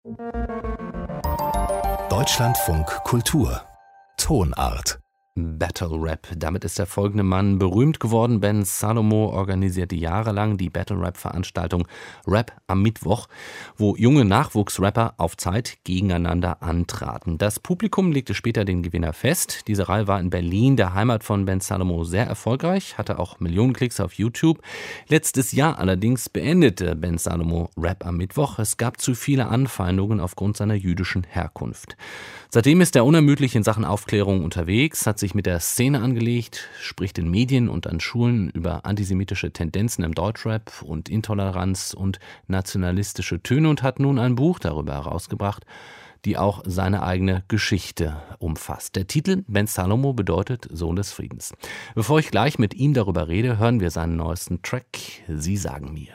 Deutschlandfunk Kultur Tonart Battle Rap. Damit ist der folgende Mann berühmt geworden. Ben Salomo organisierte jahrelang die Battle Rap-Veranstaltung Rap am Mittwoch, wo junge Nachwuchsrapper auf Zeit gegeneinander antraten. Das Publikum legte später den Gewinner fest. Diese Reihe war in Berlin, der Heimat von Ben Salomo, sehr erfolgreich, hatte auch Millionen Klicks auf YouTube. Letztes Jahr allerdings beendete Ben Salomo Rap am Mittwoch. Es gab zu viele Anfeindungen aufgrund seiner jüdischen Herkunft. Seitdem ist er unermüdlich in Sachen Aufklärung unterwegs, hat sich mit der Szene angelegt, spricht in Medien und an Schulen über antisemitische Tendenzen im Deutschrap und Intoleranz und nationalistische Töne und hat nun ein Buch darüber herausgebracht, die auch seine eigene Geschichte umfasst. Der Titel Ben Salomo bedeutet Sohn des Friedens. Bevor ich gleich mit ihm darüber rede, hören wir seinen neuesten Track, Sie sagen mir.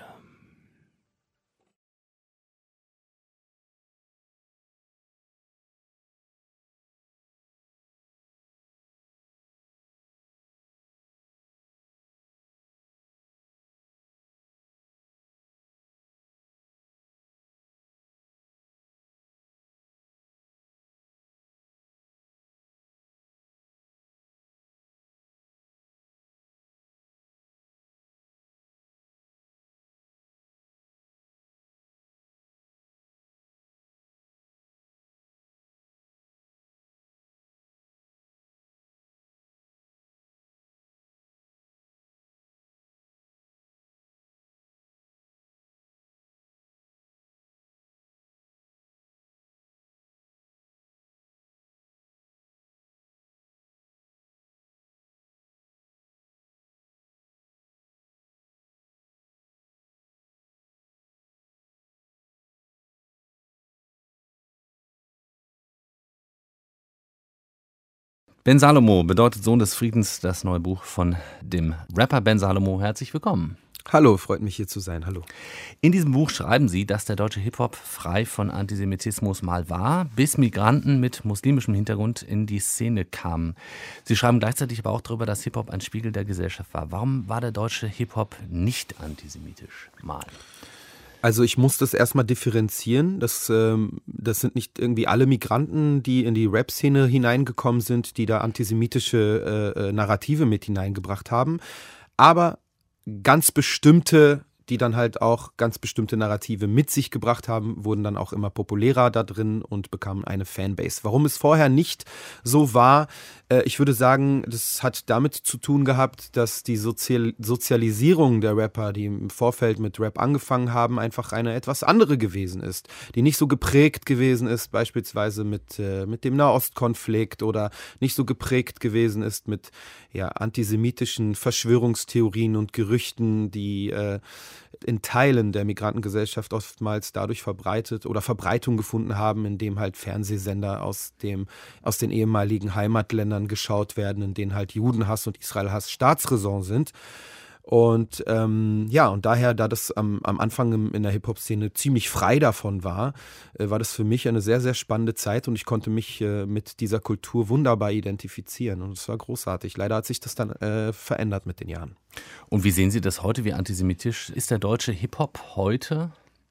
Ben Salomo bedeutet Sohn des Friedens, das neue Buch von dem Rapper Ben Salomo. Herzlich willkommen. Hallo, freut mich hier zu sein. Hallo. In diesem Buch schreiben Sie, dass der deutsche Hip-Hop frei von Antisemitismus mal war, bis Migranten mit muslimischem Hintergrund in die Szene kamen. Sie schreiben gleichzeitig aber auch darüber, dass Hip-Hop ein Spiegel der Gesellschaft war. Warum war der deutsche Hip-Hop nicht antisemitisch mal? Also ich muss das erstmal differenzieren. Das sind nicht irgendwie alle Migranten, die in die Rap-Szene hineingekommen sind, die da antisemitische Narrative mit hineingebracht haben. Aber ganz bestimmte, die dann halt auch ganz bestimmte Narrative mit sich gebracht haben, wurden dann auch immer populärer da drin und bekamen eine Fanbase. Warum es vorher nicht so war, ich würde sagen, das hat damit zu tun gehabt, dass die Sozialisierung der Rapper, die im Vorfeld mit Rap angefangen haben, einfach eine etwas andere gewesen ist, die nicht so geprägt gewesen ist, beispielsweise mit dem Nahostkonflikt oder nicht so geprägt gewesen ist mit antisemitischen Verschwörungstheorien und Gerüchten, die in Teilen der Migrantengesellschaft oftmals dadurch Verbreitung gefunden haben, indem halt Fernsehsender aus den ehemaligen Heimatländern geschaut werden, in denen halt Judenhass und Israelhass Staatsräson sind. Und und daher, da das am Anfang in der Hip-Hop-Szene ziemlich frei davon war das für mich eine sehr, sehr spannende Zeit und ich konnte mich mit dieser Kultur wunderbar identifizieren und es war großartig. Leider hat sich das dann verändert mit den Jahren. Und wie sehen Sie das heute? Wie antisemitisch ist der deutsche Hip-Hop heute?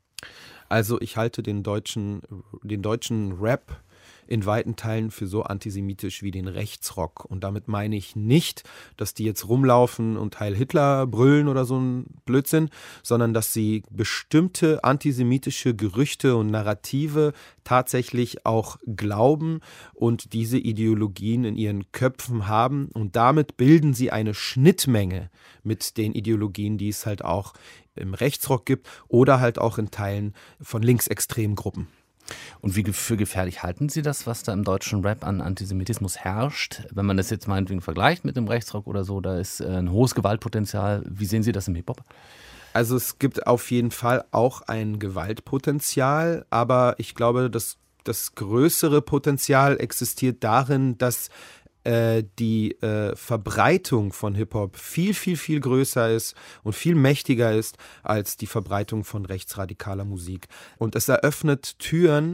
Also ich halte den deutschen Rap in weiten Teilen für so antisemitisch wie den Rechtsrock. Und damit meine ich nicht, dass die jetzt rumlaufen und Heil Hitler brüllen oder so ein Blödsinn, sondern dass sie bestimmte antisemitische Gerüchte und Narrative tatsächlich auch glauben und diese Ideologien in ihren Köpfen haben. Und damit bilden sie eine Schnittmenge mit den Ideologien, die es halt auch im Rechtsrock gibt oder halt auch in Teilen von linksextremen Gruppen. Und wie für gefährlich halten Sie das, was da im deutschen Rap an Antisemitismus herrscht? Wenn man das jetzt meinetwegen vergleicht mit dem Rechtsrock oder so, da ist ein hohes Gewaltpotenzial. Wie sehen Sie das im Hip-Hop? Also es gibt auf jeden Fall auch ein Gewaltpotenzial, aber ich glaube, das größere Potenzial existiert darin, dass die Verbreitung von Hip-Hop viel, viel, viel größer ist und viel mächtiger ist als die Verbreitung von rechtsradikaler Musik. Und es eröffnet Türen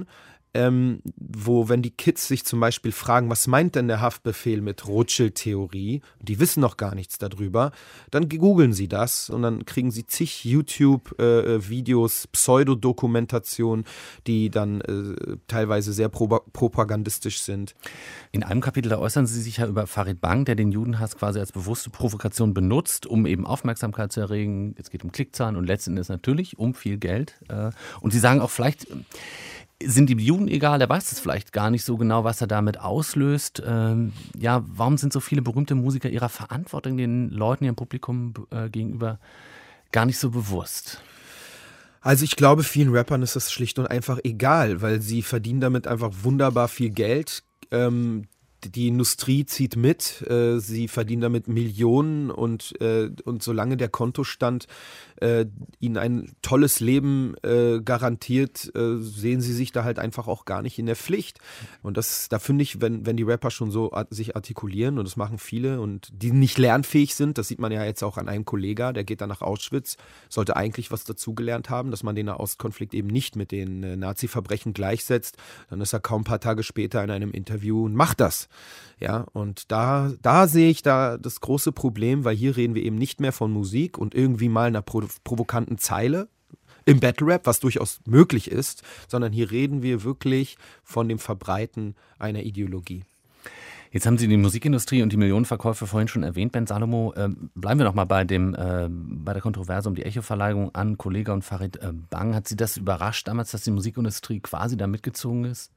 wo, wenn die Kids sich zum Beispiel fragen, was meint denn der Haftbefehl mit Rothschild-Theorie, die wissen noch gar nichts darüber, dann googeln sie das und dann kriegen sie zig YouTube-Videos, Pseudodokumentationen, die dann teilweise sehr propagandistisch sind. In einem Kapitel, da äußern Sie sich ja über Farid Bang, der den Judenhass quasi als bewusste Provokation benutzt, um eben Aufmerksamkeit zu erregen. Es geht um Klickzahlen und letzten Endes natürlich um viel Geld. Und Sie sagen auch, vielleicht sind die Juden egal, er weiß es vielleicht gar nicht so genau, was er damit auslöst. Warum sind so viele berühmte Musiker ihrer Verantwortung den Leuten, ihrem Publikum gegenüber gar nicht so bewusst? Also ich glaube, vielen Rappern ist das schlicht und einfach egal, weil sie verdienen damit einfach wunderbar viel Geld. Die Industrie zieht mit, sie verdienen damit Millionen und solange der Kontostand ihnen ein tolles Leben garantiert, sehen sie sich da halt einfach auch gar nicht in der Pflicht. Und da finde ich, wenn die Rapper schon so sich artikulieren, und das machen viele und die nicht lernfähig sind, das sieht man ja jetzt auch an einem Kollegen, der geht dann nach Auschwitz, sollte eigentlich was dazugelernt haben, dass man den Ostkonflikt eben nicht mit den Nazi-Verbrechen gleichsetzt. Dann ist er kaum ein paar Tage später in einem Interview und macht das. Ja, und da sehe ich da das große Problem, weil hier reden wir eben nicht mehr von Musik und irgendwie mal einer provokanten Zeile im Battle Rap, was durchaus möglich ist, sondern hier reden wir wirklich von dem Verbreiten einer Ideologie. Jetzt haben Sie die Musikindustrie und die Millionenverkäufe vorhin schon erwähnt, Ben Salomo. Bleiben wir noch mal bei der Kontroverse um die Echo-Verleihung an Kollega und Farid Bang. Hat Sie das überrascht damals, dass die Musikindustrie quasi da mitgezogen ist?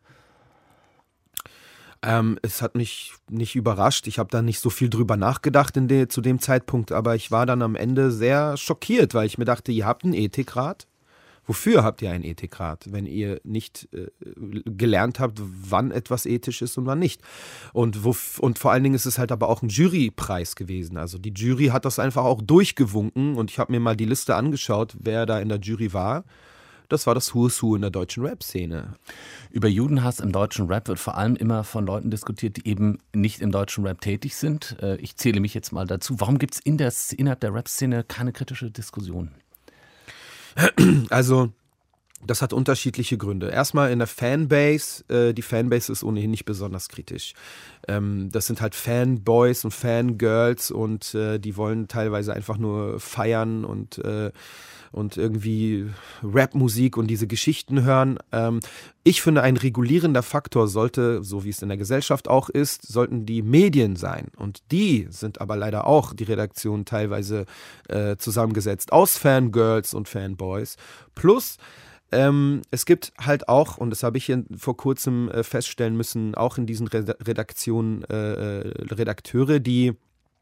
Es hat mich nicht überrascht. Ich habe da nicht so viel drüber nachgedacht zu dem Zeitpunkt, aber ich war dann am Ende sehr schockiert, weil ich mir dachte, ihr habt einen Ethikrat. Wofür habt ihr einen Ethikrat, wenn ihr nicht gelernt habt, wann etwas ethisch ist und wann nicht? Und vor allen Dingen ist es halt aber auch ein Jurypreis gewesen. Also die Jury hat das einfach auch durchgewunken und ich habe mir mal die Liste angeschaut, wer da in der Jury war. Das war das Who is Who in der deutschen Rap-Szene. Über Judenhass im deutschen Rap wird vor allem immer von Leuten diskutiert, die eben nicht im deutschen Rap tätig sind. Ich zähle mich jetzt mal dazu. Warum gibt es innerhalb der Rap-Szene keine kritische Diskussion? Also, das hat unterschiedliche Gründe. Erstmal in der Fanbase. Die Fanbase ist ohnehin nicht besonders kritisch. Das sind halt Fanboys und Fangirls und die wollen teilweise einfach nur feiern und irgendwie Rapmusik und diese Geschichten hören. Ich finde, ein regulierender Faktor sollte, so wie es in der Gesellschaft auch ist, sollten die Medien sein. Und die sind aber leider auch, die Redaktion teilweise zusammengesetzt aus Fangirls und Fanboys. Plus, es gibt halt auch, und das habe ich hier vor kurzem feststellen müssen, auch in diesen Redaktionen Redakteure, die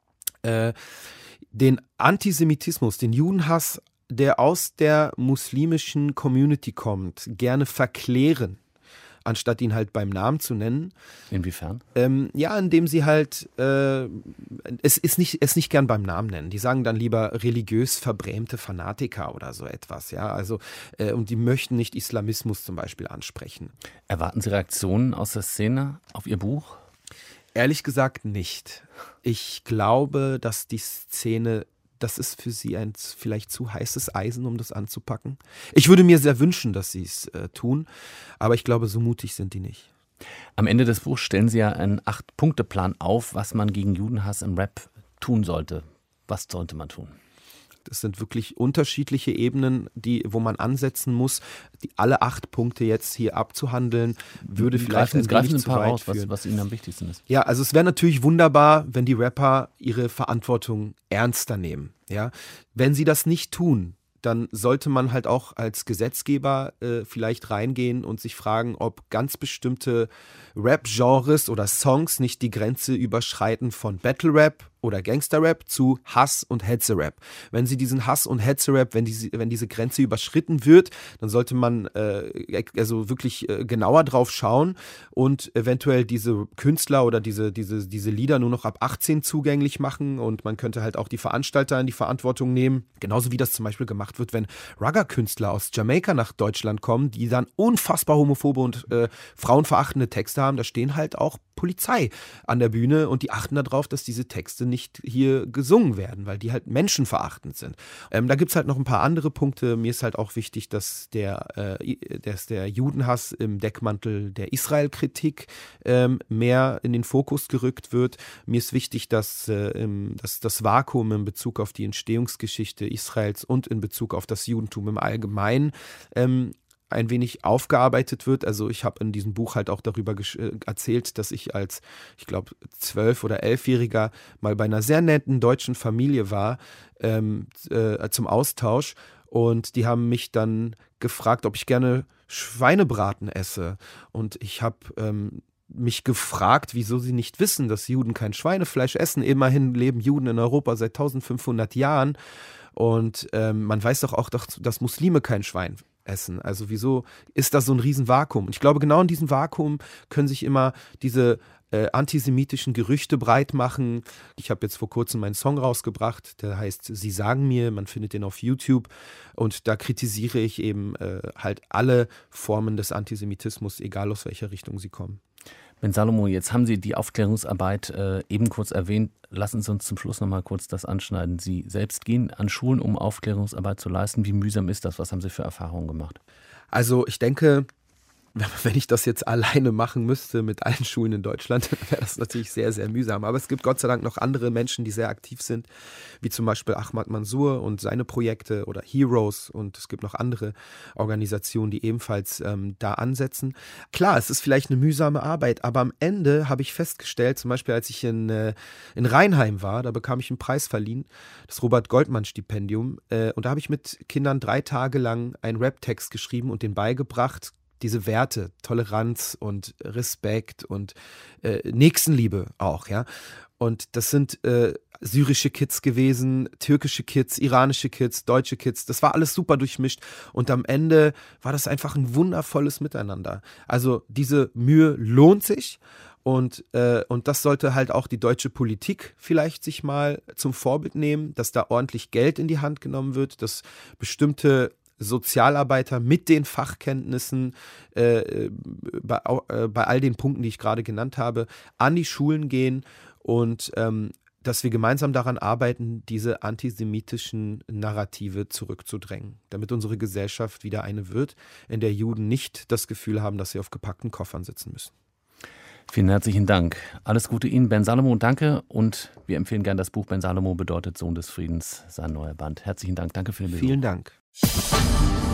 den Antisemitismus, den Judenhass, der aus der muslimischen Community kommt, gerne verklären, anstatt ihn halt beim Namen zu nennen. Inwiefern? Indem sie halt es nicht gern beim Namen nennen. Die sagen dann lieber religiös verbrämte Fanatiker oder so etwas. Ja, also und die möchten nicht Islamismus zum Beispiel ansprechen. Erwarten Sie Reaktionen aus der Szene auf Ihr Buch? Ehrlich gesagt nicht. Ich glaube, dass die Szene, das ist für sie ein vielleicht zu heißes Eisen, um das anzupacken. Ich würde mir sehr wünschen, dass sie es tun, aber ich glaube, so mutig sind die nicht. Am Ende des Buchs stellen Sie ja einen 8-Punkte-Plan auf, was man gegen Judenhass im Rap tun sollte. Was sollte man tun? Das sind wirklich unterschiedliche Ebenen, wo man ansetzen muss. Alle 8 Punkte jetzt hier abzuhandeln, würde vielleicht ein wenig zu weit führen. Was Ihnen am wichtigsten ist. Ja, also es wäre natürlich wunderbar, wenn die Rapper ihre Verantwortung ernster nehmen. Ja? Wenn sie das nicht tun, dann sollte man halt auch als Gesetzgeber vielleicht reingehen und sich fragen, ob ganz bestimmte Rap-Genres oder Songs nicht die Grenze überschreiten von Battle-Rap oder Gangster-Rap zu Hass- und Hetze-Rap. Wenn sie diesen Hass- und Hetze-Rap, wenn diese Grenze überschritten wird, dann sollte man also wirklich genauer drauf schauen und eventuell diese Künstler oder diese Lieder nur noch ab 18 zugänglich machen und man könnte halt auch die Veranstalter in die Verantwortung nehmen. Genauso wie das zum Beispiel gemacht wird, wenn Ragga-Künstler aus Jamaika nach Deutschland kommen, die dann unfassbar homophobe und frauenverachtende Texte haben. Da stehen halt auch Polizei an der Bühne und die achten darauf, dass diese Texte nicht hier gesungen werden, weil die halt menschenverachtend sind. Da gibt es halt noch ein paar andere Punkte. Mir ist halt auch wichtig, dass der Judenhass im Deckmantel der Israel-Kritik mehr in den Fokus gerückt wird. Mir ist wichtig, dass das Vakuum in Bezug auf die Entstehungsgeschichte Israels und in Bezug auf das Judentum im Allgemeinen ein wenig aufgearbeitet wird. Also ich habe in diesem Buch halt auch darüber erzählt, dass ich als, ich glaube, 12- oder 11-Jähriger mal bei einer sehr netten deutschen Familie war zum Austausch, und die haben mich dann gefragt, ob ich gerne Schweinebraten esse, und ich habe mich gefragt, wieso sie nicht wissen, dass Juden kein Schweinefleisch essen. Immerhin leben Juden in Europa seit 1500 Jahren, und man weiß doch auch, dass Muslime kein Schwein essen. Also wieso ist das so ein Riesenvakuum? Und ich glaube, genau in diesem Vakuum können sich immer diese antisemitischen Gerüchte breit machen. Ich habe jetzt vor kurzem meinen Song rausgebracht, der heißt Sie sagen mir, man findet den auf YouTube, und da kritisiere ich eben halt alle Formen des Antisemitismus, egal aus welcher Richtung sie kommen. Ben Salomo, jetzt haben Sie die Aufklärungsarbeit eben kurz erwähnt. Lassen Sie uns zum Schluss noch mal kurz das anschneiden. Sie selbst gehen an Schulen, um Aufklärungsarbeit zu leisten. Wie mühsam ist das? Was haben Sie für Erfahrungen gemacht? Also ich denke, wenn ich das jetzt alleine machen müsste mit allen Schulen in Deutschland, wäre das natürlich sehr, sehr mühsam. Aber es gibt Gott sei Dank noch andere Menschen, die sehr aktiv sind, wie zum Beispiel Ahmad Mansour und seine Projekte oder Heroes, und es gibt noch andere Organisationen, die ebenfalls da ansetzen. Klar, es ist vielleicht eine mühsame Arbeit, aber am Ende habe ich festgestellt, zum Beispiel als ich in Rheinheim war, da bekam ich einen Preis verliehen, das Robert-Goldmann-Stipendium, und da habe ich mit Kindern 3 Tage lang einen Rap-Text geschrieben und denen beigebracht, diese Werte, Toleranz und Respekt und Nächstenliebe auch, ja. Und das sind syrische Kids gewesen, türkische Kids, iranische Kids, deutsche Kids. Das war alles super durchmischt. Und am Ende war das einfach ein wundervolles Miteinander. Also diese Mühe lohnt sich. Und das sollte halt auch die deutsche Politik vielleicht sich mal zum Vorbild nehmen, dass da ordentlich Geld in die Hand genommen wird, dass bestimmte Sozialarbeiter mit den Fachkenntnissen bei all den Punkten, die ich gerade genannt habe, an die Schulen gehen und dass wir gemeinsam daran arbeiten, diese antisemitischen Narrative zurückzudrängen, damit unsere Gesellschaft wieder eine wird, in der Juden nicht das Gefühl haben, dass sie auf gepackten Koffern sitzen müssen. Vielen herzlichen Dank. Alles Gute Ihnen, Ben Salomo, danke. Und wir empfehlen gern das Buch Ben Salomo bedeutet Sohn des Friedens, sein neuer Band. Herzlichen Dank, danke für den Besuch. Vielen Dank.